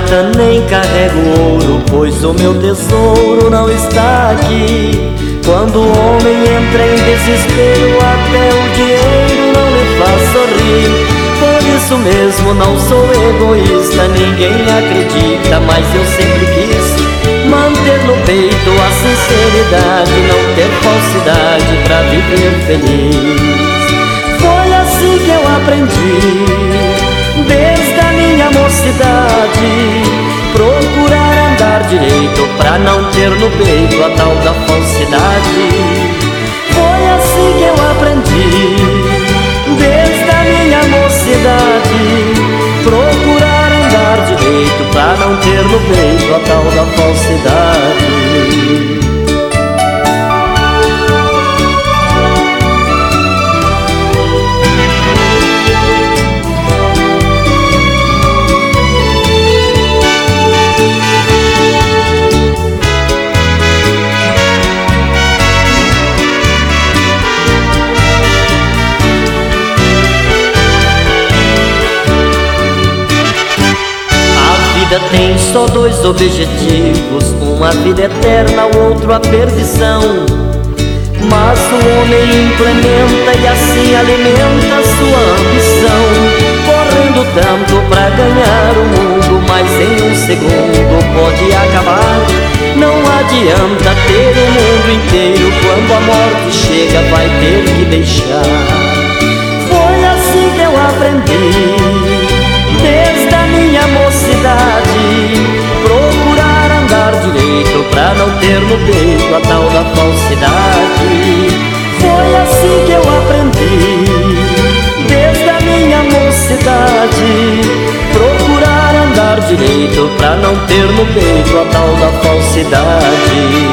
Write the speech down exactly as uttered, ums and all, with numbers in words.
prata nem carrego ouro, pois o meu tesouro não está aqui. Quando o homem entra em desespero, até o dinheiro não lhe faz sorrir. Por isso mesmo não sou egoísta, ninguém acredita, mas eu sempre quis manter no peito a sinceridade, não ter falsidade pra viver feliz. Foi assim que eu aprendi, desde a minha mocidade, procurar andar direito pra não ter no peito a tal da falsidade. Foi assim que eu aprendi, desde a minha mocidade, procurar andar direito pra não ter no peito a tal da falsidade. A vida tem só dois objetivos, um a vida eterna, o outro a perdição. Mas o homem implementa e assim alimenta sua ambição, correndo tanto pra ganhar o mundo, mas em um segundo pode acabar. Não adianta ter o mundo inteiro, quando a morte chega vai ter que deixar. Foi assim que eu aprendi, desde a minha mocidade, procurar andar direito pra não ter no peito a tal da falsidade. Foi assim que eu aprendi, desde a minha mocidade, procurar andar direito pra não ter no peito a tal da falsidade.